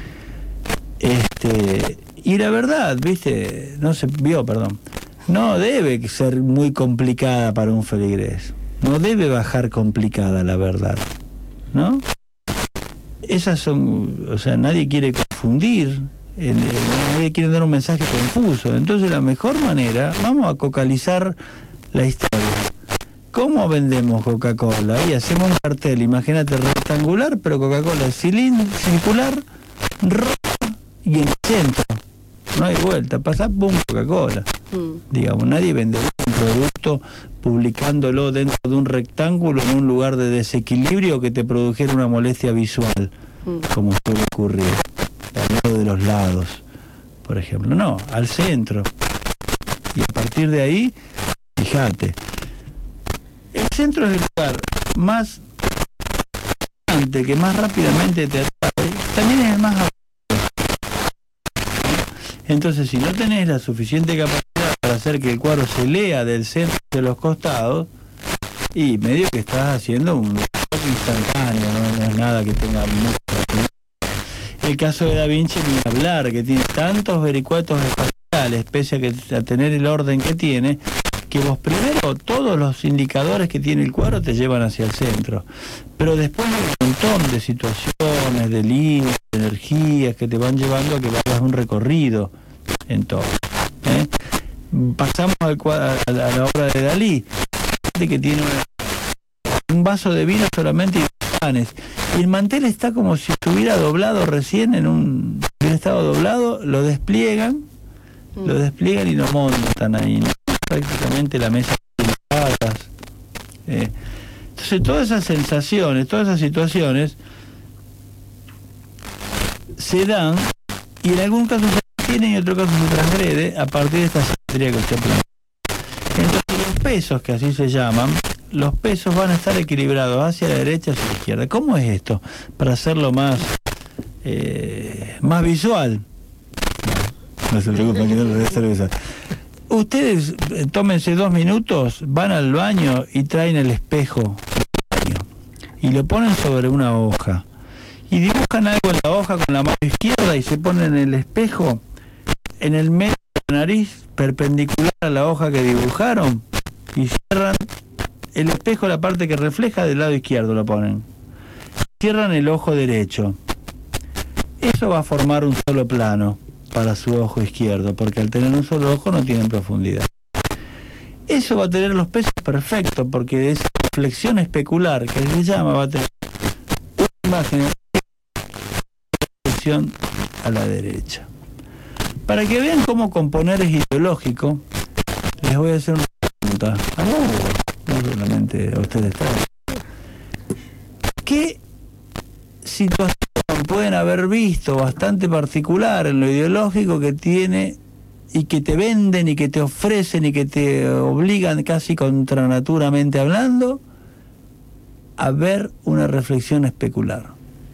Este, y la verdad, viste, no se vio, perdón, no debe ser muy complicada para un feligrés. No debe bajar complicada la verdad, ¿no? Esas son, o sea, nadie quiere confundir, el, el, nadie quiere dar un mensaje confuso. Entonces la mejor manera, vamos a focalizar la historia. ¿Cómo vendemos Coca-Cola? Y hacemos un cartel, imagínate, rectangular, pero Coca-Cola es cilindro, circular, roja y en el centro. No hay vuelta, pasa, pum, Coca-Cola. Mm. Digamos, nadie vende un producto publicándolo dentro de un rectángulo en un lugar de desequilibrio que te produjera una molestia visual, mm. como suele ocurrir, al lado de los lados, por ejemplo. No, al centro. Y a partir de ahí, fíjate, el centro es el lugar más importante, que más rápidamente te atrae, también es el más abajo. Entonces, si no tenés la suficiente capacidad para hacer que el cuadro se lea del centro de los costados, y medio que estás haciendo un instantáneo, no, no es nada que tenga mucho. El caso de Da Vinci, ni hablar, que tiene tantos vericuetos espaciales, pese a, que, a tener el orden que tiene, que vos primero todos los indicadores que tiene el cuadro te llevan hacia el centro, pero después hay un montón de situaciones, de líneas, de energías que te van llevando a que hagas un recorrido en todo, ¿eh? Pasamos al cuadro, a, la, a la obra de Dalí, que tiene un vaso de vino solamente y dos panes, y el mantel está como si estuviera doblado recién, en un hubiera estado doblado, lo despliegan, mm. lo despliegan y lo montan ahí, ¿no? Prácticamente la mesa de patas. Eh. Entonces todas esas sensaciones, todas esas situaciones se dan, y en algún caso se tiene y en otro caso se transgrede a partir de esta simetría que usted plantea. Entonces los pesos, que así se llaman, los pesos van a estar equilibrados hacia la derecha y hacia la izquierda. ¿Cómo es esto? Para hacerlo más eh, más visual. No, no se preocupen, que no lo voy a hacer visual. Ustedes eh, tómense dos minutos, van al baño y traen el espejo del baño y lo ponen sobre una hoja y dibujan algo en la hoja con la mano izquierda y se ponen el espejo en el medio de la nariz, perpendicular a la hoja que dibujaron, y cierran el espejo, la parte que refleja del lado izquierdo lo ponen, cierran el ojo derecho. Eso va a formar un solo plano para su ojo izquierdo, porque al tener un solo ojo no tienen profundidad. Eso va a tener los pesos perfectos, porque esa flexión especular que se llama va a tener una imagen de flexión a la derecha. Para que vean cómo componer es ideológico, les voy a hacer una pregunta. Oh, no solamente a ustedes tres. ¿Qué situación pueden haber visto bastante particular en lo ideológico que tiene y que te venden y que te ofrecen y que te obligan casi contranaturamente hablando a ver una reflexión especular?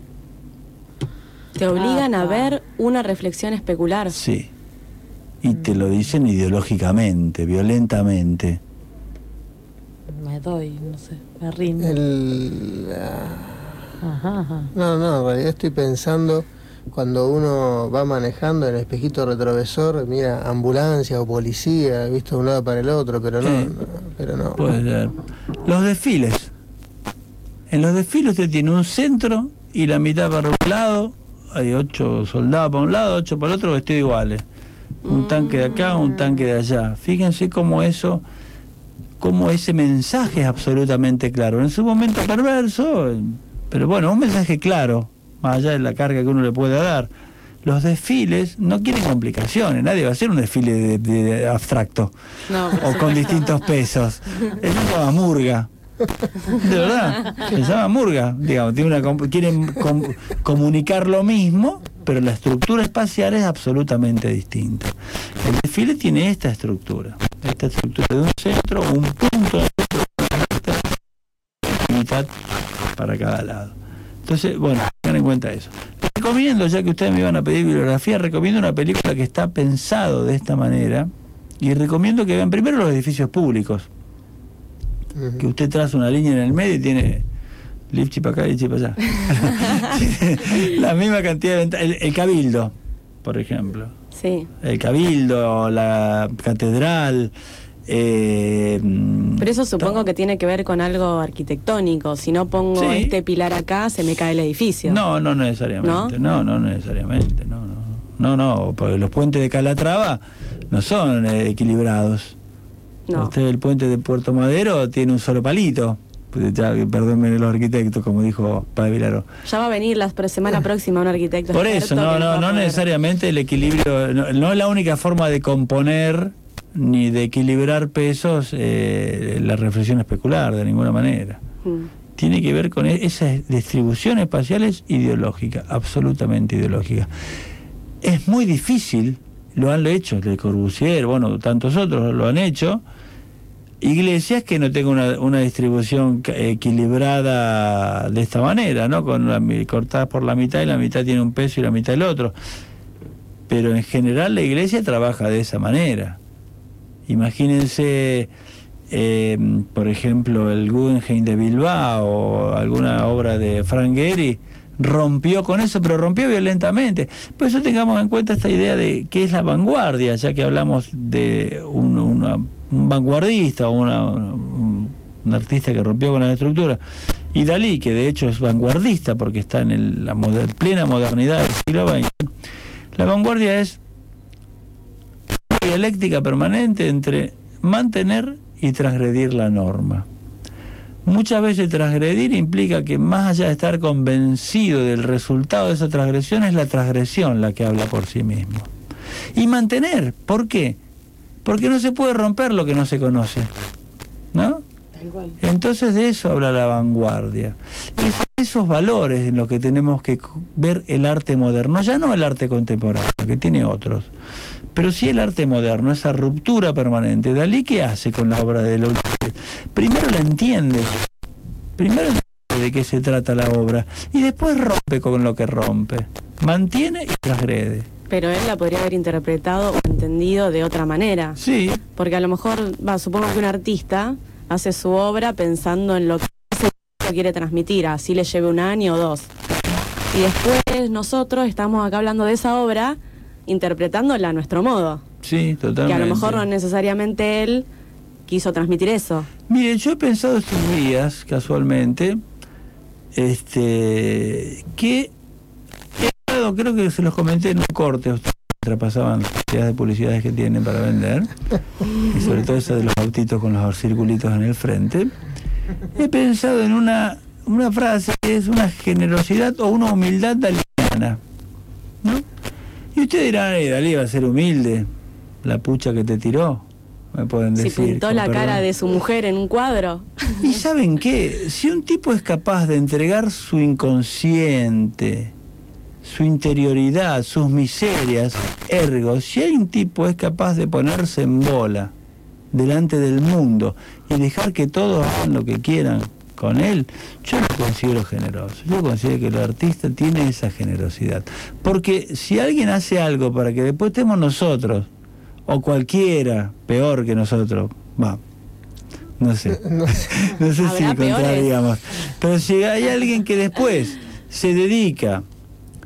¿Te obligan a ver una reflexión especular? Sí. Y te lo dicen ideológicamente, violentamente. Me doy, no sé, me rindo. El... Ajá, ajá. No, no, en realidad estoy pensando cuando uno va manejando en el espejito retrovisor, mira ambulancia o policía, visto de un lado para el otro, pero no, Sí. no pero no. Puede ser. Los desfiles. En los desfiles usted tiene un centro y la mitad para un lado, hay ocho soldados para un lado, ocho para el otro, vestidos iguales. Un tanque de acá, un tanque de allá. Fíjense cómo eso, cómo ese mensaje es absolutamente claro. En su momento perverso, pero bueno, un mensaje claro, más allá de la carga que uno le pueda dar. Los desfiles no quieren complicaciones, nadie va a hacer un desfile de, de, de abstracto No, o con distintos pesos. Eso se llama murga. De verdad, se llama murga. Digamos, tiene una, quieren com, comunicar lo mismo, pero la estructura espacial es absolutamente distinta. El desfile tiene esta estructura, esta estructura de un centro, un punto de mitad para cada lado. Entonces, bueno, tengan en cuenta eso. Recomiendo, ya que ustedes me iban a pedir bibliografía, recomiendo una película que está pensado de esta manera, y recomiendo que vean primero los edificios públicos, uh-huh. que usted traza una línea en el medio y tiene lifchi para acá y lifchi para allá. La misma cantidad de ventanas. El, el Cabildo, por ejemplo. Sí. El Cabildo, la Catedral. Eh, Pero eso supongo todo. que tiene que ver con algo arquitectónico. Si no pongo Sí. este pilar acá, se me cae el edificio. No, no necesariamente. No, no, no necesariamente. No, no, no, no, porque los puentes de Calatrava no son eh, equilibrados. No. Usted, el puente de Puerto Madero tiene un solo palito. Pues ya, perdónenme los arquitectos, como dijo Padre Vilaro. Ya va a venir la semana próxima un arquitecto. Por experto eso, no, que nos va no, a no poder- necesariamente el equilibrio, no, no es la única forma de componer ni de equilibrar pesos eh, la reflexión especular, de ninguna manera. Mm. Tiene que ver con esas distribuciones espaciales ideológicas, absolutamente ideológicas. Es muy difícil, lo han hecho Le Corbusier, bueno, tantos otros lo han hecho, iglesias que no tengan una, una distribución equilibrada de esta manera, ¿no? Con la, cortadas por la mitad y la mitad tiene un peso y la mitad el otro. Pero en general la iglesia trabaja de esa manera. Imagínense, eh, por ejemplo, el Guggenheim de Bilbao o alguna obra de Frank Gehry, rompió con eso, pero rompió violentamente. Por eso tengamos en cuenta esta idea de qué es la vanguardia, ya que hablamos de un, una, un vanguardista o una, un, un artista que rompió con la estructura. Y Dalí, que de hecho es vanguardista porque está en el, la moder, plena modernidad del siglo veinte. La vanguardia es una dialéctica permanente entre mantener y transgredir la norma. Muchas veces transgredir implica que más allá de estar convencido del resultado de esa transgresión, es la transgresión la que habla por sí mismo. Y mantener, ¿por qué? Porque no se puede romper lo que no se conoce, ¿no? Entonces de eso habla la vanguardia. Y son esos valores en los que tenemos que ver el arte moderno, ya no el arte contemporáneo, que tiene otros, pero sí el arte moderno, esa ruptura permanente. Dalí, ¿qué hace con la obra de Lolita? Primero la entiende, primero entiende de qué se trata la obra, y después rompe con lo que rompe, mantiene y transgrede. Pero él la podría haber interpretado o entendido de otra manera. Sí. Porque a lo mejor, va, supongo que un artista hace su obra pensando en lo que quiere transmitir, así le lleve un año o dos. Y después nosotros estamos acá hablando de esa obra, interpretándola a nuestro modo. Sí, totalmente. Que a lo mejor no necesariamente él quiso transmitir eso. Mire, yo he pensado estos días, casualmente, este, que he dado, creo que se los comenté en un corte, ustedes trapasaban las cantidades de publicidades que tienen para vender, y sobre todo esa de los autitos con los circulitos en el frente. He pensado en una, una frase que es una generosidad o una humildad daliana, ¿no? Y usted dirá, eh, Dalí va a ser humilde, la pucha que te tiró, me pueden decir. Si pintó con la perdón. cara de su mujer en un cuadro. ¿Y saben qué? Si un tipo es capaz de entregar su inconsciente, su interioridad, sus miserias, ergo, si hay un tipo es capaz de ponerse en bola delante del mundo y dejar que todos hagan lo que quieran con él, yo lo considero generoso. Yo considero que el artista tiene esa generosidad. Porque si alguien hace algo para que después estemos nosotros, o cualquiera peor que nosotros, va, no sé, No sé. no sé si Habrá peores. contraríamos, pero si hay alguien que después se dedica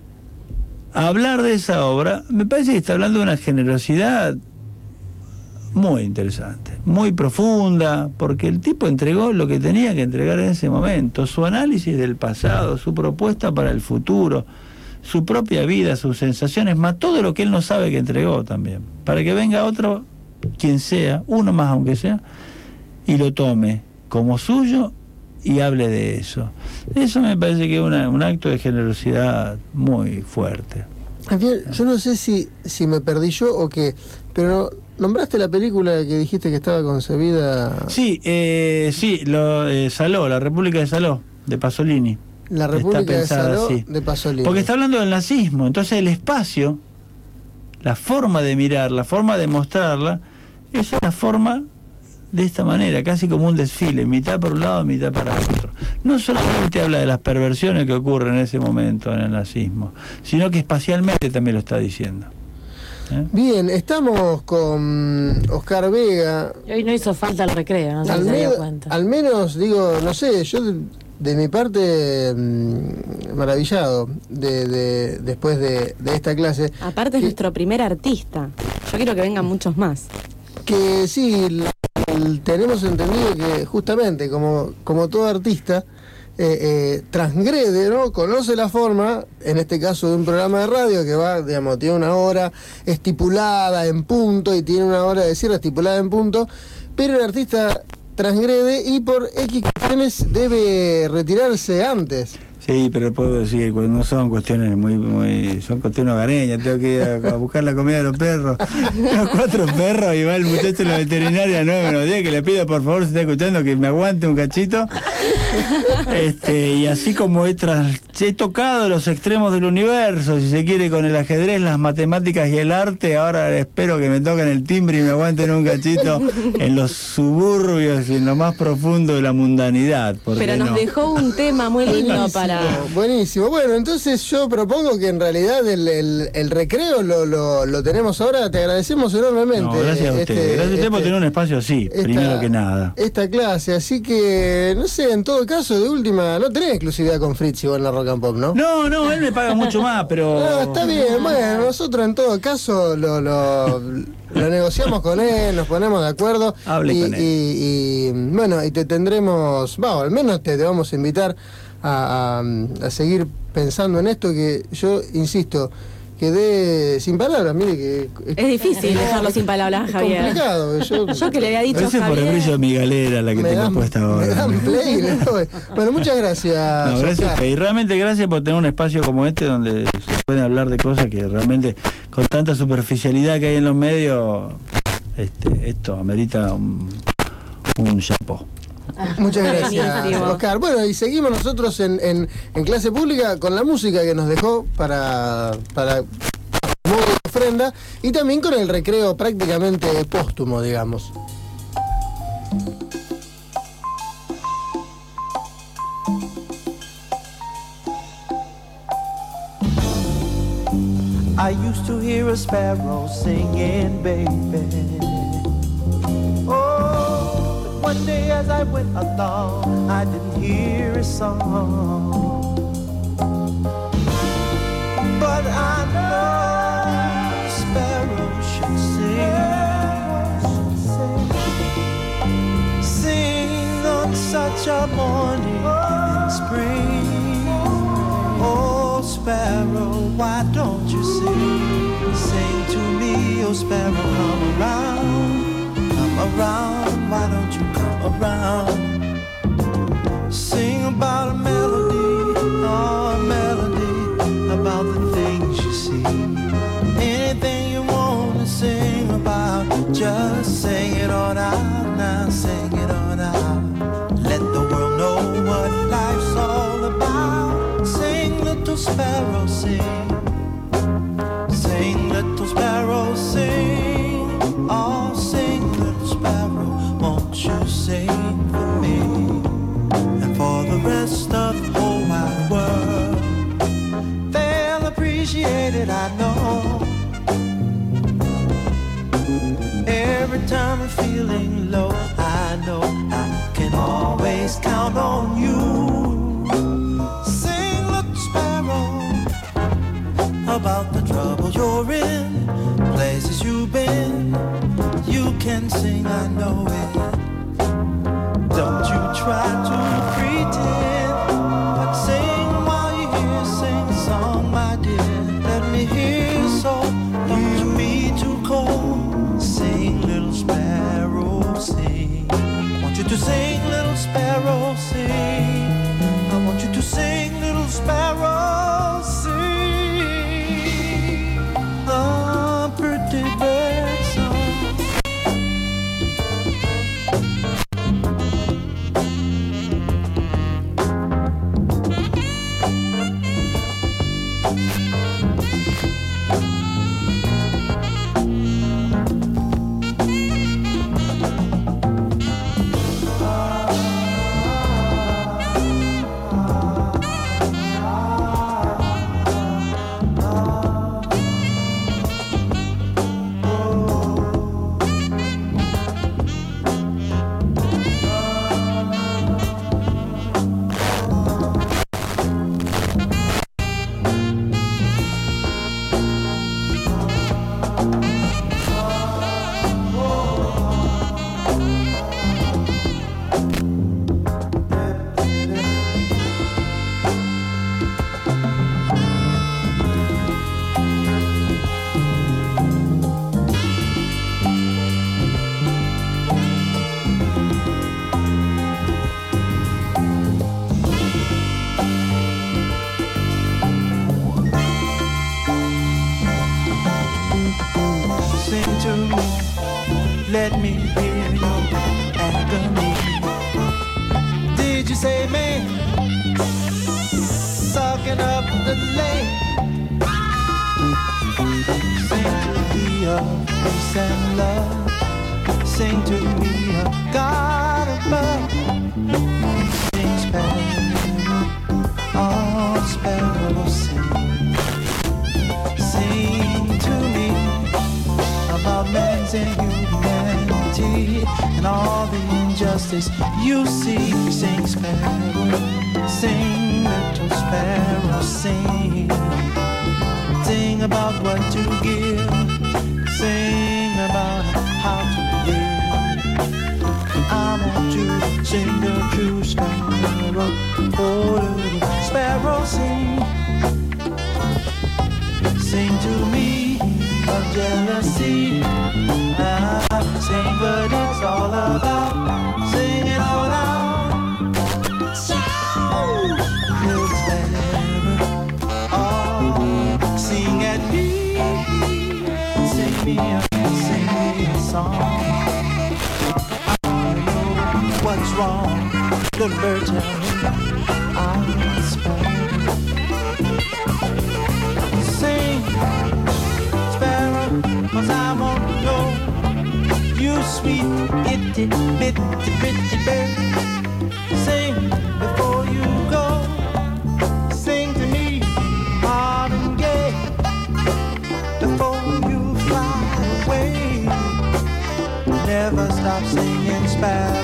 a hablar de esa obra, me parece que está hablando de una generosidad muy interesante, muy profunda, porque el tipo entregó lo que tenía que entregar en ese momento, su análisis del pasado, su propuesta para el futuro, su propia vida, sus sensaciones, más todo lo que él no sabe que entregó también, para que venga otro, quien sea, uno más aunque sea, y lo tome como suyo y hable de eso. Eso me parece que es una, un acto de generosidad muy fuerte. Javier, yo no sé si, si me perdí yo o qué, pero nombraste la película que dijiste que estaba concebida... Sí, eh, sí, lo, eh, Saló, la República de Saló, de Pasolini. La República está pensada de Saló así. de Pasolini. Porque está hablando del nazismo, entonces el espacio, la forma de mirar, la forma de mostrarla, es una forma de esta manera, casi como un desfile, mitad para un lado, mitad para otro. No solamente habla de las perversiones que ocurren en ese momento en el nazismo, sino que espacialmente también lo está diciendo. ¿Eh? Bien, estamos con Oscar Vega. Y hoy no hizo falta el recreo, no sé Al, si se me- dio cuenta. al menos, digo, no sé, yo de, de mi parte mmm, maravillado de, de, después de, de esta clase. Aparte es que, nuestro primer artista. Yo quiero que vengan muchos más. que sí, la- el- tenemos entendido que justamente como, como todo artista eh, eh, transgrede, ¿no? Conoce la forma, en este caso de un programa de radio que va, digamos, tiene una hora estipulada en punto y tiene una hora de cierre estipulada en punto, pero el artista transgrede y por X cuestiones debe retirarse antes. Sí, pero puedo decir, pues no son cuestiones muy, muy, son cuestiones hogareñas, tengo que ir a, a buscar la comida de los perros, los cuatro perros, y va el muchacho de la veterinaria, no, me lo diga, que le pido por favor, si está escuchando, que me aguante un cachito, este, y así como he, tras, he tocado los extremos del universo, si se quiere, con el ajedrez, las matemáticas y el arte, ahora espero que me toquen el timbre y me aguanten un cachito en los suburbios y en lo más profundo de la mundanidad. ¿Por qué Pero nos no? dejó un tema muy lindo Buenísimo, para... buenísimo. Bueno, entonces yo propongo que en realidad el, el, el recreo lo, lo, lo tenemos ahora. Te agradecemos enormemente. No, gracias a este- ustedes. Gracias a ustedes por este- tener un espacio así, esta- primero que nada. Esta clase, así que, no sé, en todo caso, de última, no tenés exclusividad con Fritz igual en la Rock and Pop, ¿no? No, no, él me paga mucho más, pero... No, está bien, bueno, nosotros en todo caso lo, lo, lo negociamos con él, nos ponemos de acuerdo. Hable y, con él. Y, y, bueno, y te tendremos, vamos, al menos te, te vamos a invitar a, a, a seguir pensando en esto que yo, insisto, quedé sin palabras, mire que... Es difícil dejarlo sin palabras, es Javier. complicado. Yo, Yo que le había dicho a Ese por el brillo de Javier... mi galera la que me tengo dan, puesta me ahora. dan play, le doy. Bueno, muchas gracias. No, gracias. Oscar. Y realmente gracias por tener un espacio como este donde se pueden hablar de cosas que realmente con tanta superficialidad que hay en los medios, este, esto amerita un, un chapeau. Muchas gracias, Buenísimo. Oscar. Bueno, y seguimos nosotros en, en, en clase pública con la música que nos dejó para, para modo de ofrenda y también con el recreo prácticamente póstumo, digamos. I used to hear a sparrow singing, baby. Oh, but one day as I went along, I didn't hear a song. But I know the sparrow should sing, sing on such a morning in spring. Oh, sparrow, why don't you sing? Sing to me, oh sparrow, come around, come around, why don't you come around? Sing about a melody, oh, a melody, about the things you see. Anything you want to sing about, just sing it on out now, sing it on out. Let the world know what life's all about. Sing, little sparrow, sing. Sing, little sparrow, sing. Oh, sing, little sparrow, won't you sing for me and for the rest of the whole wide world? They'll appreciate it, I know. Every time I'm feeling low, I know I can always count on you. Sing, little sparrow, about the trouble you're in, places you've been. You can sing, I know it. Don't you try to pretend, but sing while you hear, sing a song, my dear. Let me hear so, don't you be too cold. Sing, little sparrow, sing. I want you to sing, little sparrow, sing. I want you to sing, little sparrow, sing. A pretty bird song. Let me hear your agony. Did you say me? Sucking up the lake. Sing to me of peace and love. Sing to me of God above. Sing sparrow, oh sparrow, sing. Sing to me about man's inhumanity and all the injustice you see. Sing sparrow, sing little sparrow, sing. Sing about what to give, sing about how to live. I want you to sing the true sparrow, oh little sparrow, sing. Sing to me of jealousy. Ah, sing what it's all about. Sing it all out. Little sparrow, oh, sing at me. Sing me a, sing me a song. I know what's wrong. Little bird, tell me I'm sparrow. Sing, sparrow, 'cause I want to know you sweet, itty, bitty, pretty bird. Sing before you go. Sing to me, hard and gay, before you fly away. Never stop singing sparrow.